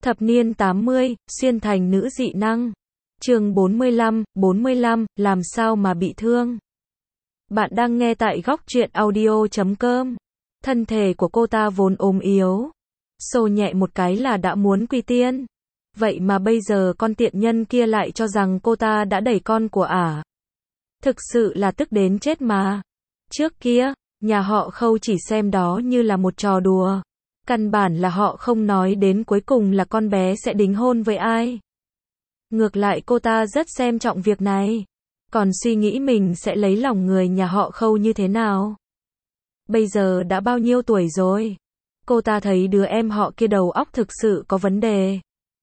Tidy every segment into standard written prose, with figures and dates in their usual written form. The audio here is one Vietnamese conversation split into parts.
Thập niên 80, xuyên thành nữ dị năng. Chương 45, làm sao mà bị thương. Bạn đang nghe tại góc truyện audio.com. Thân thể của cô ta vốn ốm yếu. Xô nhẹ một cái là đã muốn quy tiên. Vậy mà bây giờ con tiện nhân kia lại cho rằng cô ta đã đẩy con của ả. Thực sự là tức đến chết mà. Trước kia, nhà họ Khâu chỉ xem đó như là một trò đùa. Căn bản là họ không nói đến cuối cùng là con bé sẽ đính hôn với ai. Ngược lại cô ta rất xem trọng việc này. Còn suy nghĩ mình sẽ lấy lòng người nhà họ Khâu như thế nào. Bây giờ đã bao nhiêu tuổi rồi? Cô ta thấy đứa em họ kia đầu óc thực sự có vấn đề.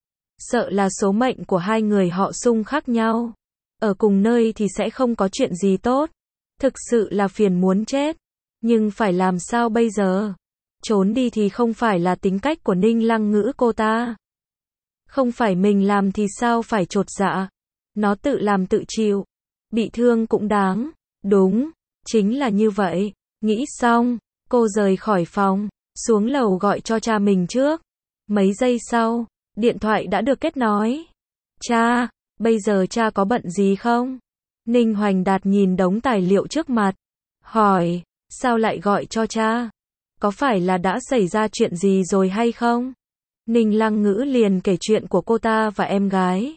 Sợ là số mệnh của hai người họ xung khác nhau. Ở cùng nơi thì sẽ không có chuyện gì tốt. Thực sự là phiền muốn chết. Nhưng phải làm sao bây giờ? Trốn đi thì không phải là tính cách của Ninh Lăng Ngữ cô ta. Không phải mình làm thì sao phải chột dạ. Nó tự làm tự chịu. Bị thương cũng đáng. Đúng, chính là như vậy. Nghĩ xong, cô rời khỏi phòng, xuống lầu gọi cho cha mình trước. Mấy giây sau, điện thoại đã được kết nối. Cha, bây giờ cha có bận gì không? Ninh Hoành Đạt nhìn đống tài liệu trước mặt. Hỏi, sao lại gọi cho cha? Có phải là đã xảy ra chuyện gì rồi hay không? Ninh Lăng Ngữ liền kể chuyện của cô ta và em gái.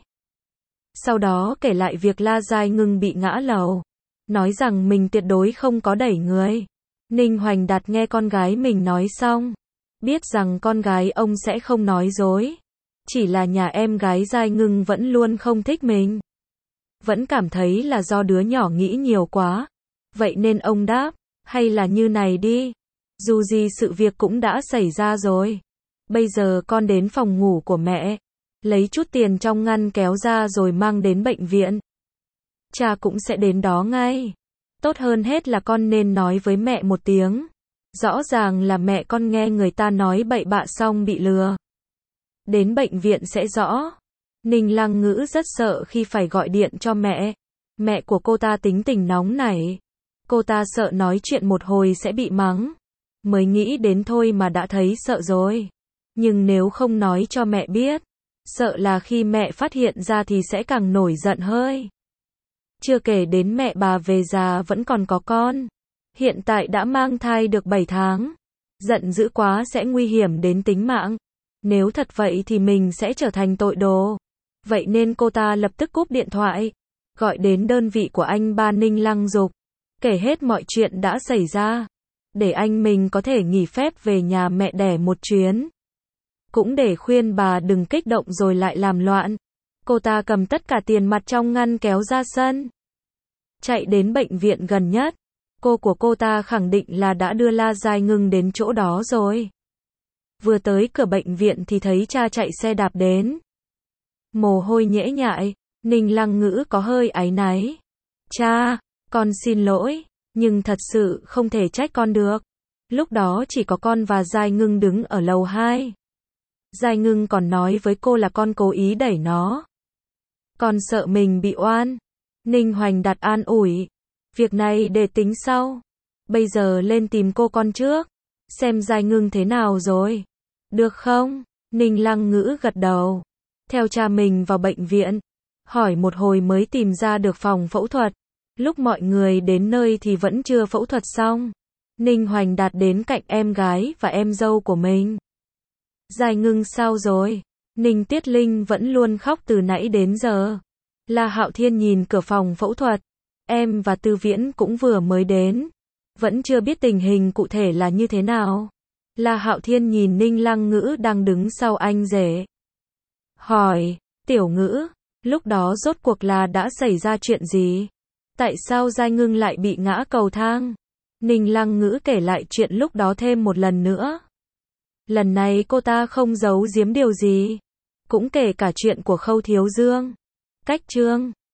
Sau đó kể lại việc La Giai Ngưng bị ngã lầu. Nói rằng mình tuyệt đối không có đẩy người. Ninh Hoành Đạt nghe con gái mình nói xong. Biết rằng con gái ông sẽ không nói dối. Chỉ là nhà em gái Giai Ngưng vẫn luôn không thích mình. Vẫn cảm thấy là do đứa nhỏ nghĩ nhiều quá. Vậy nên ông đáp, hay là như này đi. Dù gì sự việc cũng đã xảy ra rồi. Bây giờ con đến phòng ngủ của mẹ. Lấy chút tiền trong ngăn kéo ra rồi mang đến bệnh viện. Cha cũng sẽ đến đó ngay. Tốt hơn hết là con nên nói với mẹ một tiếng. Rõ ràng là mẹ con nghe người ta nói bậy bạ xong bị lừa. Đến bệnh viện sẽ rõ. Ninh Lăng Ngữ rất sợ khi phải gọi điện cho mẹ. Mẹ của cô ta tính tình nóng nảy. Cô ta sợ nói chuyện một hồi sẽ bị mắng. Mới nghĩ đến thôi mà đã thấy sợ rồi. Nhưng nếu không nói cho mẹ biết, sợ là khi mẹ phát hiện ra thì sẽ càng nổi giận hơi. Chưa kể đến mẹ bà về già vẫn còn có con. Hiện tại đã mang thai được 7 tháng. Giận dữ quá sẽ nguy hiểm đến tính mạng. Nếu thật vậy thì mình sẽ trở thành tội đồ. Vậy nên cô ta lập tức cúp điện thoại. Gọi đến đơn vị của anh ba Ninh Lăng Dục. Kể hết mọi chuyện đã xảy ra. Để anh mình có thể nghỉ phép về nhà mẹ đẻ một chuyến. Cũng để khuyên bà đừng kích động rồi lại làm loạn. Cô ta cầm tất cả tiền mặt trong ngăn kéo ra sân. Chạy đến bệnh viện gần nhất. Cô của cô ta khẳng định là đã đưa La Giai Ngưng đến chỗ đó rồi. Vừa tới cửa bệnh viện thì thấy cha chạy xe đạp đến. Mồ hôi nhễ nhại, Ninh Lăng Ngữ có hơi áy náy. Cha, con xin lỗi, nhưng thật sự không thể trách con được. Lúc đó chỉ có con và Giai Ngưng đứng ở lầu 2. Giai Ngưng còn nói với cô là con cố ý đẩy nó. Con sợ mình bị oan. Ninh Hoành Đạt an ủi. Việc này để tính sau. Bây giờ lên tìm cô con trước. Xem Giai Ngưng thế nào rồi. Được không? Ninh Lăng Ngữ gật đầu. Theo cha mình vào bệnh viện. Hỏi một hồi mới tìm ra được phòng phẫu thuật. Lúc mọi người đến nơi thì vẫn chưa phẫu thuật xong. Ninh Hoành Đạt đến cạnh em gái và em dâu của mình. Giai Ngưng sao rồi? Ninh Tiết Linh vẫn luôn khóc từ nãy đến giờ. La Hạo Thiên nhìn cửa phòng phẫu thuật. Em và Tư Viễn cũng vừa mới đến. Vẫn chưa biết tình hình cụ thể là như thế nào. La Hạo Thiên nhìn Ninh Lăng Ngữ đang đứng sau anh rể. Hỏi, Tiểu Ngữ, lúc đó rốt cuộc là đã xảy ra chuyện gì? Tại sao Giai Ngưng lại bị ngã cầu thang? Ninh Lăng Ngữ kể lại chuyện lúc đó thêm một lần nữa. Lần này cô ta không giấu giếm điều gì. Cũng kể cả chuyện của Khâu Thiếu Dương. Cách chương